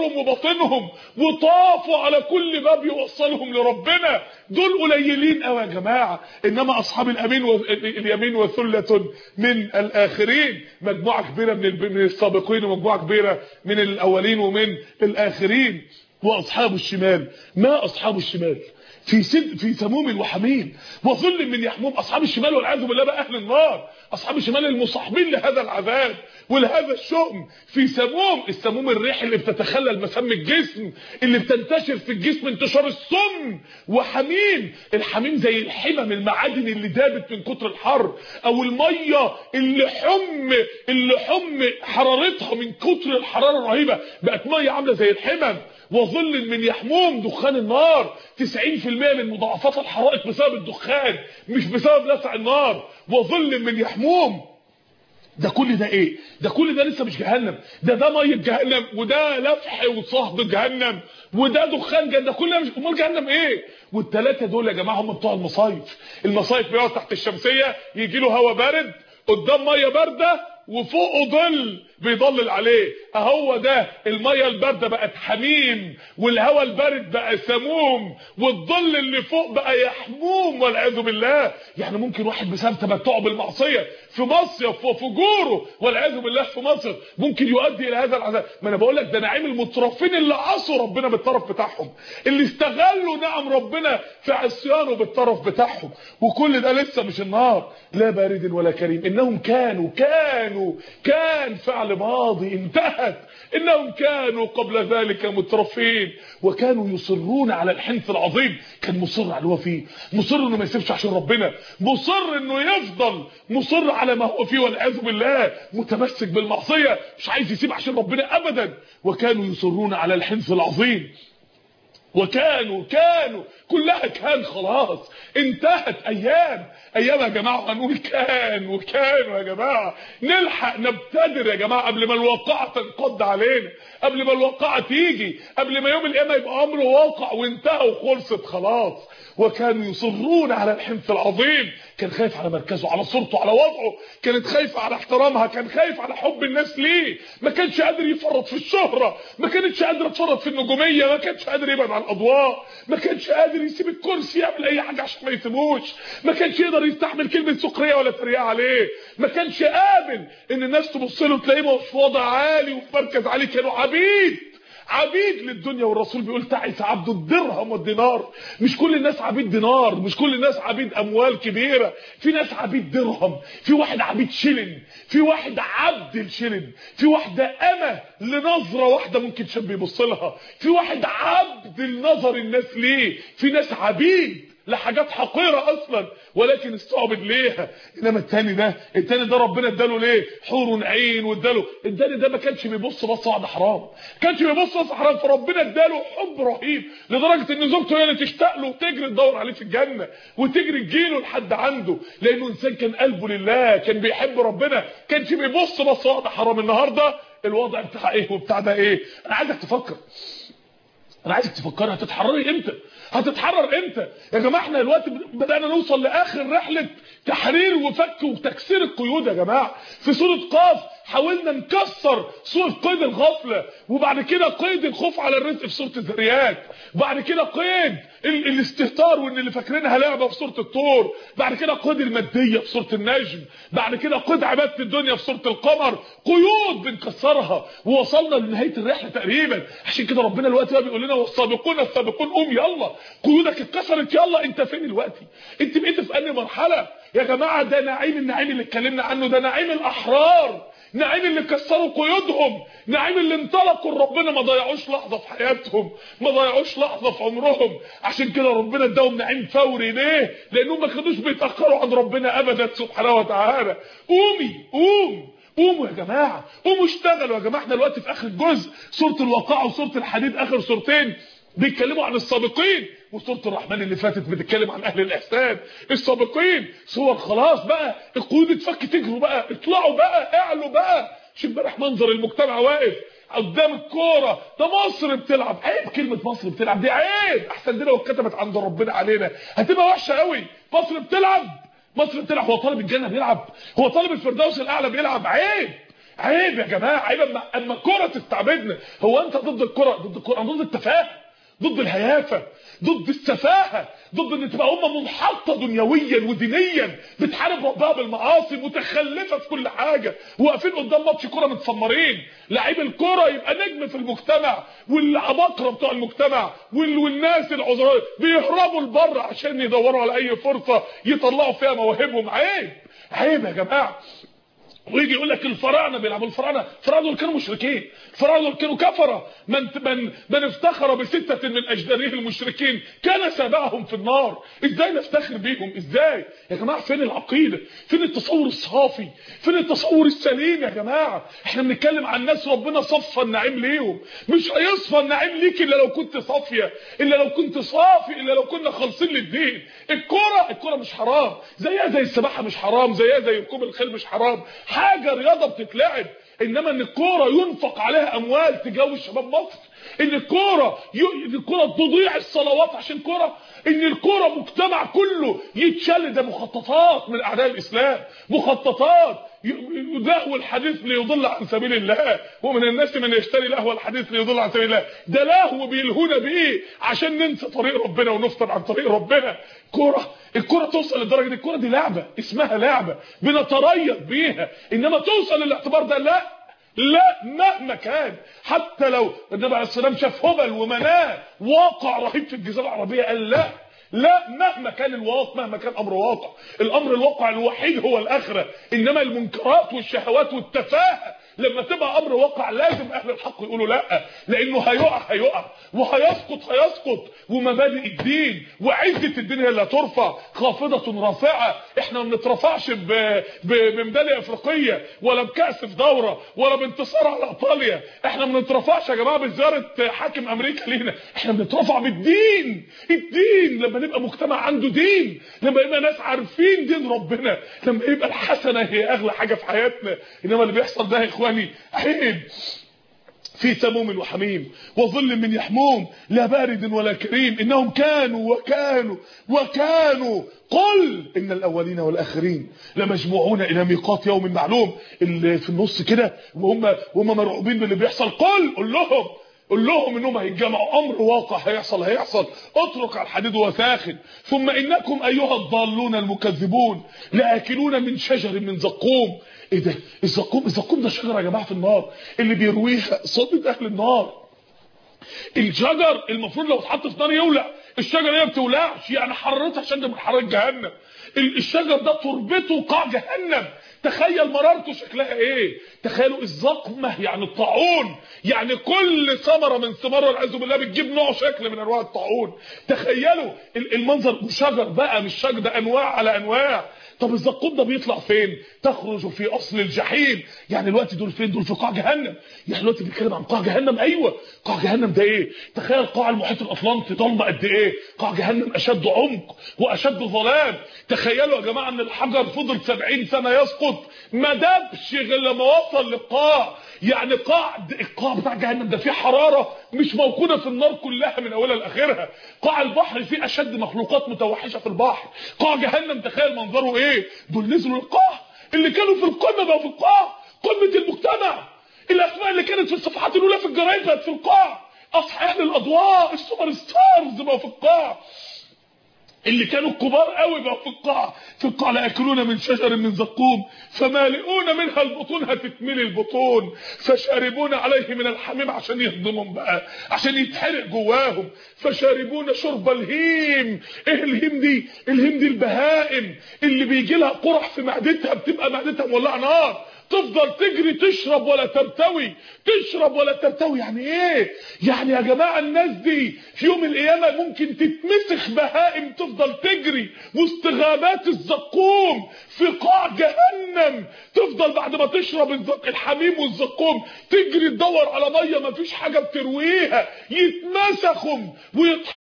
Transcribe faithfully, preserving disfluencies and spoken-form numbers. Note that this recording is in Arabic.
وباطنهم وطافوا على كل باب يوصلهم لربنا. دول قليلين قوي يا جماعه، انما اصحاب اليمين واليمين وثله من الاخرين، مجموعه كبيره من من السابقين ومجموعه كبيره من الاولين ومن الاخرين. واصحاب الشمال، ما اصحاب الشمال في سد في سموم وحميم وظل من يحموم. اصحاب الشمال والعياذ بالله بقى اهل النار، اصحاب الشمال المصاحبين لهذا العذاب ولهذا الشؤم. في سموم، السموم الريح اللي بتتخلل مسام الجسم، اللي بتنتشر في الجسم انتشار السم. وحميم، الحميم زي الحمم، المعادن اللي دابت من كتر الحر، او الميه اللي حم اللي حم حرارتها من كتر الحراره الرهيبه بقت ميه عامله زي الحمم. وظل من يحموم، دخان النار، تسعين في المية من مضاعفات الحرائق بسبب الدخان مش بسبب لسع النار. وظل من يحموم، ده كل ده ايه؟ ده كل ده لسه مش جهنم، ده ده ميه جهنم، وده لفح وصهد جهنم، وده دخان جهنم، ده كل ده مش امال جهنم ايه؟ والثلاثه دول يا جماعه هم بتوع المصايف. المصايف بيقعد تحت الشمسيه، يجي له هواء بارد، قدام ميه بارده، وفوقه ظل بيضلل عليه. اهو ده الميه البارده بقت حميم، والهواء البارد بقى سموم، والظل اللي فوق بقى يحموم والعياذ بالله. يعني ممكن واحد بسبب تمتعه بالمعصيه في مصيف وفجوره والعياذ بالله في مصر ممكن يؤدي الى هذا العذاب. ما انا بقول لك ده نعيم المترفين اللي عصوا ربنا بالطرف بتاعهم، اللي استغلوا نعم ربنا في عصيانه بالطرف بتاعهم. وكل ده لسه مش النار، لا بارد ولا كريم. انهم كانوا كانوا كان فعل ماضي انتهت، انهم كانوا قبل ذلك مترفين وكانوا يصرون على الحنث العظيم. كان مصر على اللي هو فيه، مصر انه ما يسيبش عشان ربنا، مصر انه يفضل مصر على ما هو فيه والعياذ بالله، متمسك بالمعصيه مش عايز يسيب عشان ربنا ابدا. وكانوا يصرون على الحنث العظيم. وكانوا كانوا كلها كان خلاص انتهت. ايام ايام يا جماعه، هنقول كان وكانوا يا جماعه. نلحق نبتدر يا جماعه قبل ما الواقعه تنقض علينا، قبل ما الواقعه تيجي، قبل ما يوم القيامه يبقى امره واقع وانتهى وخلصت خلاص. وكانوا يصرون على الحنث العظيم. كان خايف على مركزه، على صورته، على وضعه، كانت خايفه على احترامها، كان خايف على حب الناس ليه، ما كانش قادر يفرط في الشهره، ما كانتش قادر تفرط في النجوميه، ما كانش قادر يبعد عن الاضواء، ما كانش قادر يسيب الكرسي يعمل اي حاجه عشان ما يسيبوش، ما كانش يقدر يستحمل كلمه سخريه ولا تريقه عليه، ما كانش قابل ان الناس تبص له تلاقيه في وضع عالي وفي مركز عالي. كانوا عبيد عبيد للدنيا. والرسول بيقول تعس عبد الدرهم والدينار. مش كل الناس عبيد دينار، مش كل الناس عبيد اموال كبيره، في ناس عبيد درهم، في واحد عبيد شلن، في واحد عبد الشلن، في واحده امه لنظره واحده ممكن شاب يبص لها، في واحد عبد لنظر الناس ليه، في ناس عبيد لحاجات حقيره اصلا ولكن استعبد ليها. انما التاني ده التاني ده ربنا اداله ليه حور عين، واداله التاني ده ما كانش بيبص بص واحده حرام، كانش بيبص بص حرام، فربنا اداله حب رهيب لدرجه ان زوجته هي اللي تشتاق له وتجري تدور عليه في الجنه وتجري تجيله لحد عنده، لانه انسان كان قلبه لله، كان بيحب ربنا، كانش بيبص بص واحده حرام. النهارده الوضع بتاع ايه وبتاع ده ايه؟ انا عايزك تفكر، انا عايزك تفكري هتتحرري امتى؟ هتتحرر امتى يا جماعه؟ احنا دلوقتي بدانا نوصل لاخر رحله تحرير وفك وتكسير القيود يا جماعه. في سوره قاف حاولنا نكسر سوره قيد الغفله، وبعد كده قيد الخوف على الرزق في سوره الذريات، بعد كده قيد ال الاستهتار وان اللي فاكرينها لعبه في سوره الطور، بعد كده قيد الماديه في سوره النجم، بعد كده قيد عباده الدنيا في سوره القمر. قيود بنكسرها ووصلنا لنهايه الرحله تقريبا. عشان كده ربنا دلوقتي بقى بيقول لنا والسابقون السابقون قوم يلا، قيودك اتكسرت يلا. انت فين دلوقتي؟ انت بقيت في انهي مرحله يا جماعه؟ ده نعيم النعيم اللي اتكلمنا عنه، ده نعيم الاحرار، نعيم اللي كسروا قيودهم، نعيم اللي انطلقوا لربنا ما ضيعوش لحظه في حياتهم، ما ضيعوش لحظه في عمرهم. عشان كده ربنا اداهم نعيم فوري. ليه؟ لانهم ما كانوش بيتاخروا عن ربنا ابدا سبحانه وتعالى. قومي قوم قوموا يا جماعه، قوموا اشتغلوا يا جماعه. احنا دلوقتي في اخر الجزء، سوره الواقعه وسوره الحديد اخر سورتين بيتكلموا عن السابقين، وسوره الرحمن اللي فاتت بتتكلم عن اهل الاحسان. السابقين صور خلاص بقى، القيود اتفك، تجروا بقى، اطلعوا بقى، اعلوا بقى. شوف امبارح منظر المجتمع واقف قدام الكوره، ده مصر بتلعب. عيب كلمه مصر بتلعب دي، عيب. احسن دي لو اتكتبت عند ربنا علينا هتبقى وحشه قوي. مصر بتلعب، مصر بتلعب. هو طالب الجنه بيلعب؟ هو طالب الفردوس الاعلى بيلعب؟ عيب عيب يا جماعه، عيب اما اما الكره تستعبدنا. هو انت ضد الكره؟ ضد الكره، ضد التفاهه، ضد الهيافه، ضد السفاهه، ضد ان تبقى امه منحطه دنيويا ودينيا بتحارب ربها بالمعاصي، متخلفه في كل حاجه، واقفين قدام ماتش كوره متسمرين. لعيب الكوره يبقى نجم في المجتمع، والعباقره بتوع المجتمع والناس العذراء بيهربوا لبره عشان يدوروا على اي فرصه يطلعوا فيها مواهبهم. عيب، عيب يا جماعه. ويجي يقول لك الفراعنه بيلعبوا، الفراعنه الفراعنه دول كانوا مشركين، الفراعنه دول كانوا كفره، من من من افتخر بسته من اجداده المشركين كان سابعهم في النار. ازاي نفتخر بيهم؟ ازاي يا جماعه؟ فين العقيده؟ فين التصور الصافي؟ فين التصور السليم يا جماعه؟ احنا بنتكلم عن ناس ربنا صفى النعيم ليهم، مش هيصفى النعيم ليك الا لو كنت صافيه، الا لو كنت صافي، الا لو كنا خالصين للدين. الكوره الكوره مش حرام، زيها زي السباحه مش حرام، زيها زي ركوب الخيل مش حرام، حاجه رياضه بتتلعب. انما ان الكوره ينفق عليها اموال تجاوز شباب مصر، ان الكوره ي... الكوره تضيع الصلوات عشان كوره، ان الكوره مجتمع كله يتشل، ده مخططات من اعداء الاسلام، مخططات لهو الحديث ليضل عن سبيل الله، ومن الناس من يشتري لهو الحديث ليضل عن سبيل الله. ده لهو بيلهونا بيه عشان ننسى طريق ربنا ونفطر عن طريق ربنا. كوره، الكوره توصل لدرجه دي؟ الكوره دي لعبه، اسمها لعبه بنتريض بيها، انما توصل للاعتبار ده لا لا، مهما كان. حتى لو النبي عليه السلام شاف هبل ومناه واقع رهيب في الجزيره العربيه، قال لا لا، مهما كان الواقع، مهما كان امر واقع، الامر الواقع الوحيد هو الاخره. انما المنكرات والشهوات والتفاهه لما تبقى امر واقع لازم اهل الحق يقولوا لا، لانه هيقع هيقع وهيسقط هيسقط، ومبادئ الدين وعزه الدين هي اللي هترفع. خافضه رافعه، احنا ما بنترفعش بميداليه افريقيه ولا بكاس في دوره ولا بانتصار على ايطاليا، احنا ما بنترفعش يا جماعه بزياره حاكم امريكا لينا، احنا بنترفع بالدين. الدين لما نبقى مجتمع عنده دين، لما يبقى ناس عارفين دين ربنا، لما يبقى الحسنه هي اغلى حاجه في حياتنا. انما اللي بيحصل ده يا اخواني عيب. في سموم وحميم وظل من يحموم لا بارد ولا كريم انهم كانوا وكانوا وكانوا قل ان الاولين والاخرين لمجموعون الى ميقات يوم معلوم. اللي في النص كده وهم وهم مرعوبين باللي بيحصل، قل قول لهم قول لهم انهم هيتجمعوا، امر واقع هيحصل هيحصل. اترك على الحديد وساخن. ثم انكم ايها الضالون المكذبون لاكلون من شجر من زقوم. ايه ده؟ الزقوم، الزقوم ده شجره يا جماعه في النار، اللي بيرويها صديق اهل النار. الشجر المفروض لو اتحط في نار يولع، الشجره هي ما بتولعش، يعني حرارتها عشان ده من حراره جهنم. الشجر ده تربته قاع جهنم. تخيل مرارته شكلها ايه؟ تخيلوا الزقمه يعني الطاعون، يعني كل ثمره من ثمار والعياذ بالله بتجيب نوع شكل من انواع الطاعون. تخيلوا المنظر، شجر بقى مش شجر، ده انواع على انواع. طب الزقوم ده بيطلع فين؟ تخرج في اصل الجحيم. يعني الوقت دول فين؟ دول في قاع جهنم. يعني الوقت بيتكلم عن قاع جهنم. ايوه قاع جهنم ده ايه؟ تخيل قاع المحيط الاطلنطي ضلمه قد ايه. قاع جهنم اشد عمق واشد ظلام. تخيلوا يا جماعه ان الحجر فضل سبعين سنه يسقط ما دبش غير لما وصل للقاع. يعني قاع القاع بتاع جهنم ده فيه حراره مش موجوده في النار كلها من اولها لاخرها. قاع البحر فيه اشد مخلوقات متوحشه في البحر. قاع جهنم تخيل منظره ايه. دول نزلوا القاع، اللي كانوا في القمه بقوا في القاع، قمه المجتمع. الاسماء اللي كانت في الصفحات الاولى في الجرايد بقت في القاع. اصحاب الاضواء السوبر ستارز بقوا في القاع. اللي كانوا الكبار قوي بقوا في القاع. في القاع لاكلون من شجر من زقوم فمالئون منها البطون، هتتملي البطون. فشاربون عليه من الحميم عشان يهضمهم بقى، عشان يتحرق جواهم. فشاربون شرب الهيم. ايه الهيم دي؟ الهيم دي البهائم اللي بيجي لها قرح في معدتها، بتبقى معدتها مولعه نار، تفضل تجري تشرب ولا ترتوي، تشرب ولا ترتوي. يعني ايه؟ يعني يا جماعه الناس دي في يوم القيامه ممكن تتمسخ بهائم تفضل تجري وسط غابات الزقوم في قاع جهنم، تفضل بعد ما تشرب الحميم والزقوم تجري تدور على ميه مفيش حاجه بترويها، يتمسخوا ويت